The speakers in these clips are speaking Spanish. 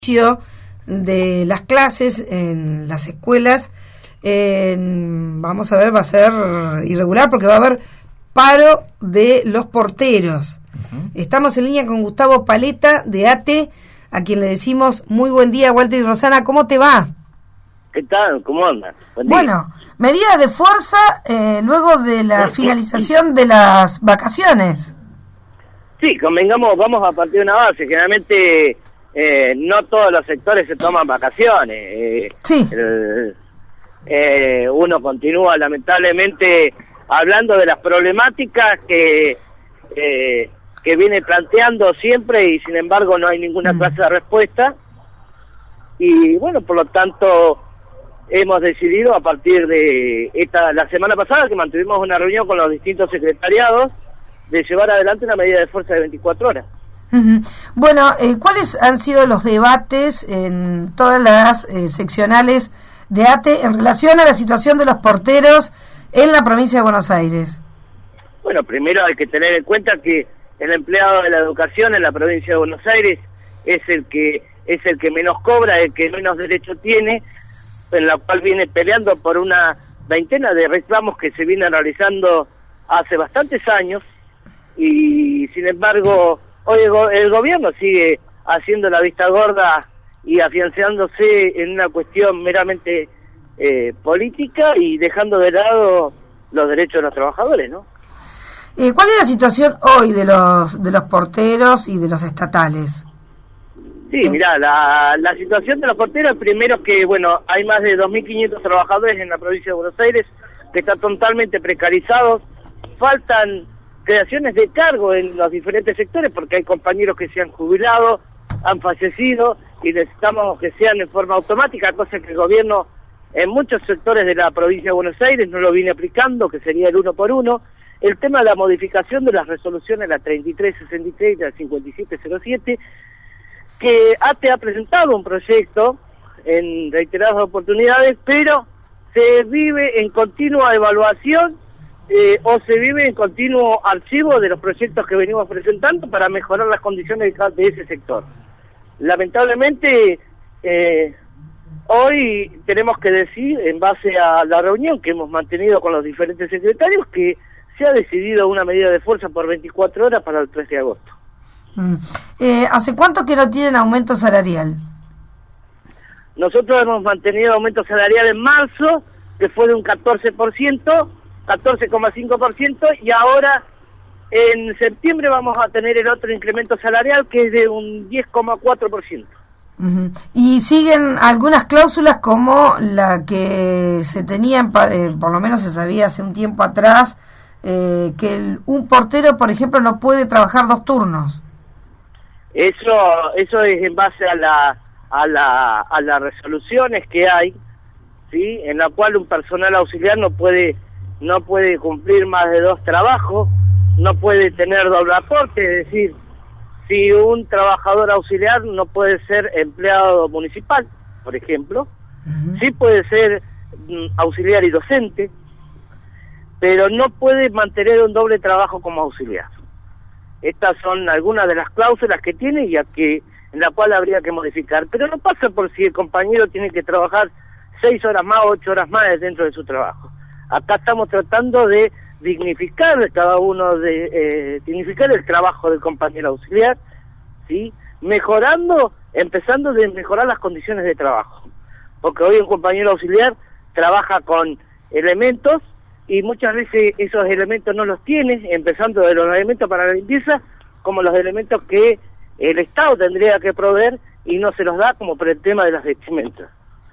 de las clases en las escuelas, vamos a ver, va a ser irregular porque va a haber paro de los porteros. Estamos en línea con Gustavo Paleta de ATE, a quien le decimos muy buen día. Walter y Rosana, ¿cómo te va? ¿Qué tal? ¿Cómo andas? Bueno, medidas de fuerza luego de la finalización de las vacaciones. Sí, convengamos, vamos a partir de una base. Generalmente no todos los sectores se toman vacaciones. Sí. Uno continúa lamentablemente hablando de las problemáticas que viene planteando siempre y sin embargo no hay ninguna clase de respuesta. Y bueno, por lo tanto hemos decidido a partir de la semana pasada que mantuvimos una reunión con los distintos secretariados de llevar adelante una medida de fuerza de 24 horas. Bueno, ¿cuáles han sido los debates en todas las seccionales de ATE en relación a la situación de los porteros en la provincia de Buenos Aires? Bueno, primero hay que tener en cuenta que el empleado de la educación en la provincia de Buenos Aires es el que menos cobra, el que menos derecho tiene, en la cual viene peleando por una veintena de reclamos que se vienen realizando hace bastantes años, y sin embargo hoy el gobierno sigue haciendo la vista gorda y afianzándose en una cuestión meramente política y dejando de lado los derechos de los trabajadores, ¿no? ¿Cuál es la situación hoy de los porteros y de los estatales? Sí, mirá, la situación de los porteros, primero que, bueno, hay más de 2.500 trabajadores en la provincia de Buenos Aires que están totalmente precarizados, faltan creaciones de cargo en los diferentes sectores porque hay compañeros que se han jubilado, han fallecido y necesitamos que sean en forma automática, cosa que el gobierno en muchos sectores de la provincia de Buenos Aires no lo viene aplicando, que sería el 1 por 1. El tema de la modificación de las resoluciones, la 3363 y la 5707, que ATE ha presentado un proyecto en reiteradas oportunidades, pero se vive en continua evaluación o se vive en continuo archivo de los proyectos que venimos presentando para mejorar las condiciones de ese sector. Lamentablemente, hoy tenemos que decir, en base a la reunión que hemos mantenido con los diferentes secretarios, que se ha decidido una medida de fuerza por 24 horas para el 3 de agosto. ¿Hace cuánto que no tienen aumento salarial? Nosotros hemos mantenido aumento salarial en marzo, que fue de un 14,5%, y ahora en septiembre vamos a tener el otro incremento salarial que es de un 10,4%. Y siguen algunas cláusulas como la que se tenían, por lo menos se sabía hace un tiempo atrás, que un portero, por ejemplo, no puede trabajar 2 turnos. Eso es en base a las resoluciones que hay, ¿sí? En la cual un personal auxiliar no puede cumplir más de 2 trabajos, no puede tener doble aporte, es decir, si un trabajador auxiliar no puede ser empleado municipal, por ejemplo, sí puede ser auxiliar y docente, pero no puede mantener un doble trabajo como auxiliar. Estas son algunas de las cláusulas que tiene y en la cual habría que modificar. Pero no pasa por si el compañero tiene que trabajar 6 horas más, 8 horas más dentro de su trabajo. Acá estamos tratando de dignificar dignificar el trabajo del compañero auxiliar, ¿sí? Empezando de mejorar las condiciones de trabajo. Porque hoy un compañero auxiliar trabaja con elementos y muchas veces esos elementos no los tiene, empezando de los elementos para la limpieza, como los elementos que el Estado tendría que proveer y no se los da, como por el tema de las vestimentas.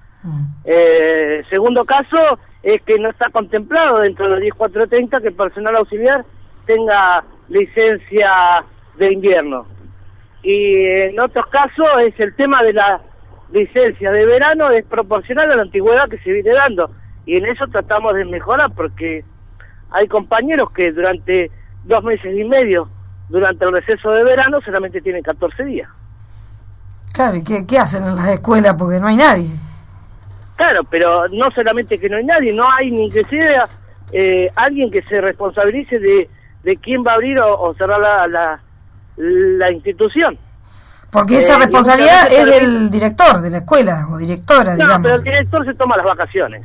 Segundo caso es que no está contemplado dentro de 10430 que el personal auxiliar tenga licencia de invierno. Y en otros casos es el tema de la licencia de verano desproporcional a la antigüedad que se viene dando. Y en eso tratamos de mejorar porque hay compañeros que durante 2 meses y medio, durante el receso de verano, solamente tienen 14 días. Claro, ¿y qué hacen en las escuelas? Porque no hay nadie. Claro, pero no solamente que no hay nadie, no hay ni que sea alguien que se responsabilice de quién va a abrir o cerrar la institución. Porque esa responsabilidad es del director de la escuela o directora, digamos. No, pero el director se toma las vacaciones.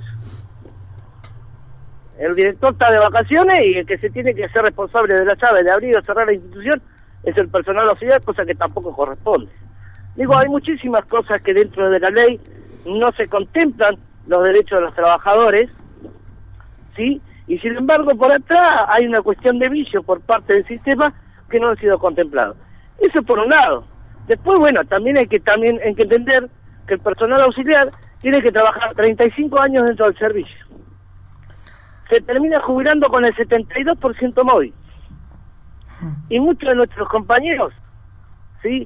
El director está de vacaciones y el que se tiene que ser responsable de la llave de abrir o cerrar la institución es el personal auxiliar, cosa que tampoco corresponde. Digo, hay muchísimas cosas que dentro de la ley no se contemplan los derechos de los trabajadores, ¿sí? Y sin embargo, por atrás hay una cuestión de vicio por parte del sistema que no ha sido contemplado. Eso por un lado. Después, bueno, también hay que entender que el personal auxiliar tiene que trabajar 35 años dentro del servicio. Se termina jubilando con el 72% móvil. Y muchos de nuestros compañeros, ¿sí?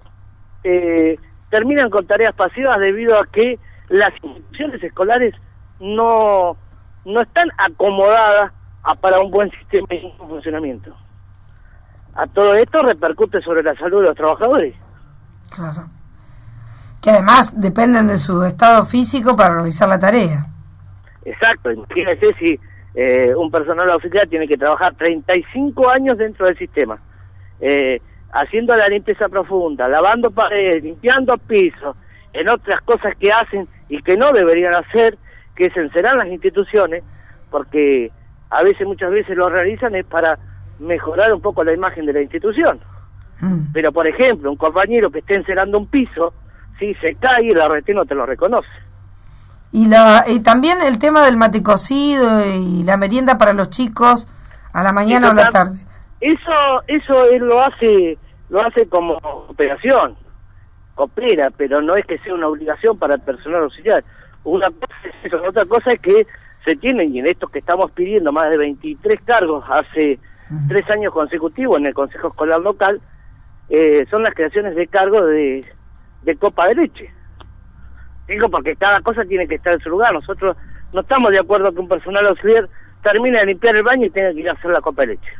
Terminan con tareas pasivas debido a que las instituciones escolares no están acomodadas para un buen sistema y un buen funcionamiento. A todo esto repercute sobre la salud de los trabajadores. Claro. Que además dependen de su estado físico para realizar la tarea. Exacto. Imagínese si un personal auxiliar tiene que trabajar 35 años dentro del sistema, haciendo la limpieza profunda, lavando paredes, limpiando pisos, en otras cosas que hacen y que no deberían hacer, que se encerran las instituciones, porque muchas veces lo realizan es para mejorar un poco la imagen de la institución. Pero, por ejemplo, un compañero que esté encerando un piso, si se cae, el ART no te lo reconoce. Y también el tema del mate cocido y la merienda para los chicos a la mañana o a la tarde. Eso él lo hace como operación, coopera, pero no es que sea una obligación para el personal auxiliar. Una cosa es eso, otra cosa es que se tienen, y en estos que estamos pidiendo más de 23 cargos hace 3 años consecutivos en el Consejo Escolar Local, son las creaciones de cargos de copa de leche. Digo, porque cada cosa tiene que estar en su lugar. Nosotros no estamos de acuerdo que un personal auxiliar termine de limpiar el baño y tenga que ir a hacer la copa de leche.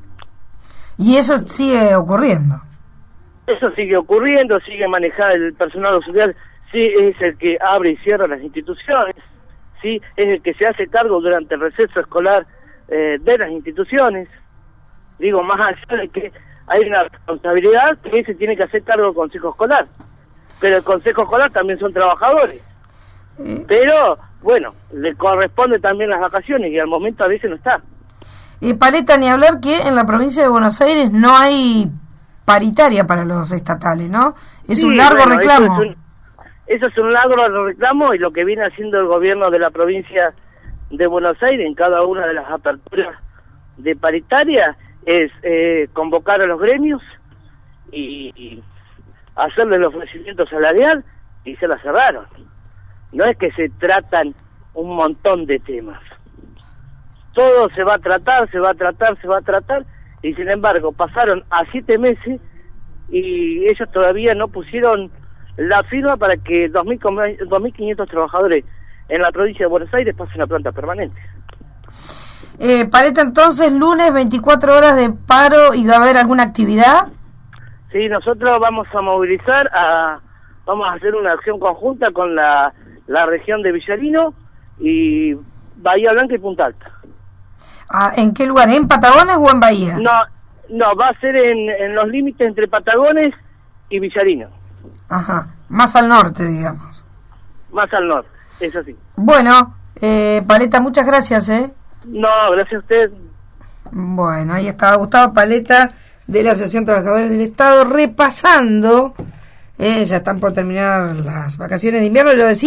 Y eso sigue ocurriendo. Eso sigue ocurriendo, sigue manejado el personal auxiliar, sí, es el que abre y cierra las instituciones, sí, es el que se hace cargo durante el receso escolar de las instituciones. Digo, más allá de que hay una responsabilidad que se tiene que hacer cargo del Consejo Escolar, pero el Consejo Escolar también son trabajadores. Pero, bueno, le corresponde también las vacaciones y al momento a veces no está. Paleta, ni hablar que en la provincia de Buenos Aires no hay paritaria para los estatales, ¿no? Es un largo reclamo. Eso es un largo reclamo, y lo que viene haciendo el gobierno de la provincia de Buenos Aires en cada una de las aperturas de paritaria es convocar a los gremios y hacerle el ofrecimiento salarial, y se la cerraron. No es que se tratan un montón de temas. Todo se va a tratar, y sin embargo pasaron a 7 meses y ellos todavía no pusieron la firma para que 2.500 trabajadores en la provincia de Buenos Aires pasen a planta permanente. Paleta, entonces, lunes 24 horas de paro, ¿y va a haber alguna actividad? Sí, nosotros vamos a movilizar, vamos a hacer una acción conjunta con la región de Villarino y Bahía Blanca y Punta Alta. ¿En qué lugar? ¿En Patagones o en Bahía? No, va a ser en los límites entre Patagones y Villarino. Ajá, más al norte, digamos. Más al norte, eso sí. Bueno, Paleta, muchas gracias, No, gracias a usted. Bueno, ahí estaba Gustavo Paleta de la Asociación de Trabajadores del Estado repasando, ya están por terminar las vacaciones de invierno, y lo decimos.